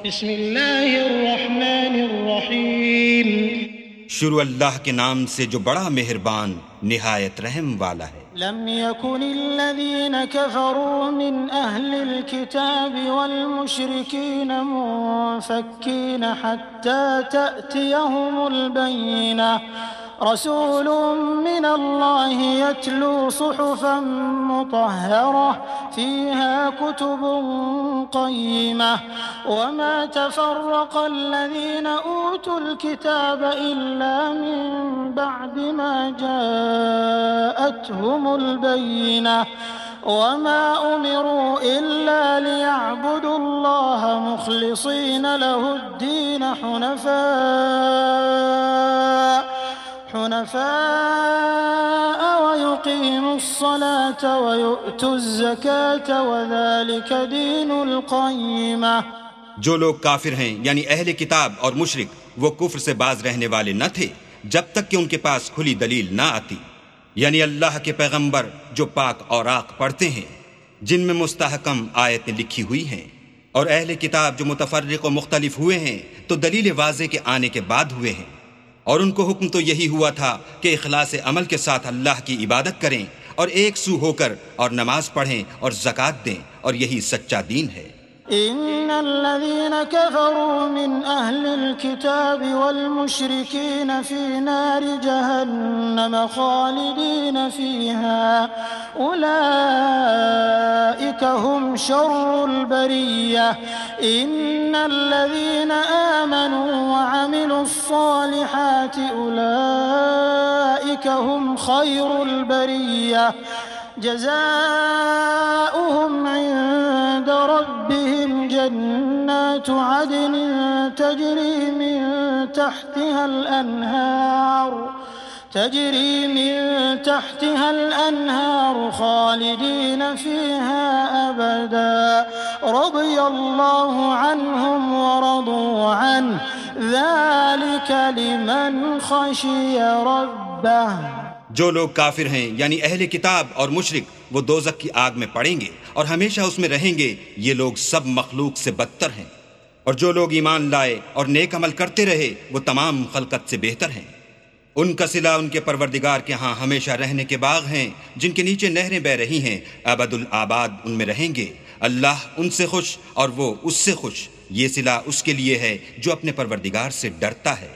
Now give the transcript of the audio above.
बिस्मिल्लाहिर्रहमानिर्रहीम। शुरू अल्लाह के नाम से जो बड़ा मेहरबान निहायत रहम वाला है। लम यकुनिल्लज़ीन कफ़रू मिन अहलिल किताबि वल मुशरिकीन मुनफ़क्कीन हत्ता तअतियहुमुल बय्यिनह रसूलुम मिनल्लाहि यत्लू सुहुफ़न मुतहहरह फ़ीहा कुतुबुन क़य्यिमह वमा तफ़र्रक़ल्लज़ीन ऊतुल किताब इल्ला मिन बअदि मा जाअतहुमुल बय्यिनह वमा उमिरू इल्ला लियअबुदुल्लाह मुख़लिसीन लहुद्दीन हुनफ़ाअ वयुक़ीमुस्सलात वयु'तुज़्ज़कात वज़ालिक दीनुल क़य्यिमह। जो लोग काफिर हैं यानी अहले किताब और मुशरिक वो कुफ्र से बाज रहने वाले न थे जब तक कि उनके पास खुली दलील ना आती, यानी अल्लाह के पैगंबर जो पाक औराक पढ़ते हैं जिनमें मुस्तहकम आयतें लिखी हुई हैं, और अहले किताब जो मुतफर्रिक और मुख्तलिफ हुए हैं तो दलील वाज़े के आने के बाद हुए हैं, और उनको हुक्म तो यही हुआ था कि इखलास अमल के साथ अल्लाह की इबादत करें और एक सू होकर और नमाज पढ़ें और ज़कात दें, और यही सच्चा दीन है। इन्नल्लज़ीन कफ़रू मिन अहलिल किताबि वल मुशरिकीन फ़ी नारि जहन्नम ख़ालिदीन फ़ीहा उलाइका हुम शर्रुल बरिय्यह इन्नल्लज़ीन आमनू व अमिलुस्सालिहाति उलाइका हुम खैरुल बरिय्यह जज़ाउहुम इन्द रब्बिहिम जन्नातु अदनिन तजरी मिन तहतिहा الأنهار खालिदीन फ़ीहा अबदा रज़ियल्लाहु अन्हुम व रदू अन्हु ज़ालिक लिमन ख़शिय रब्बह। जो लोग काफिर हैं यानी अहले किताब और मुशरिक वो दोज़ख की आग में पड़ेंगे और हमेशा उसमें रहेंगे, ये लोग सब मखलूक से बदतर हैं। और जो लोग ईमान लाए और नेक अमल करते रहे वो तमाम खलकत से बेहतर हैं। उनका सिला उनके परवरदिगार के यहाँ हमेशा रहने के बाग हैं जिनके नीचे नहरें बह रही हैं, अबदुल आबाद उनमें रहेंगे। अल्लाह उनसे खुश और वो उससे खुश। ये सिला उसके लिए है जो अपने परवरदिगार से डरता है।